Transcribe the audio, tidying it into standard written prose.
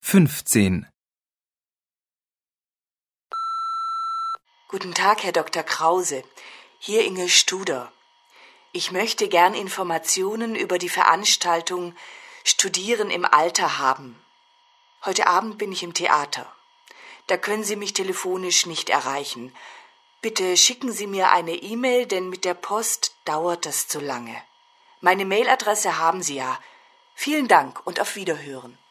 15. Guten Tag, Herr Dr. Krause. Hier Inge Studer. Ich möchte gern Informationen über die Veranstaltung Studieren im Alter haben. Heute Abend bin ich im Theater. Da können Sie mich telefonisch nicht erreichen. Bitte schicken Sie mir eine E-Mail, denn mit der Post dauert das zu lange. Meine Mailadresse haben Sie ja. Vielen Dank und auf Wiederhören.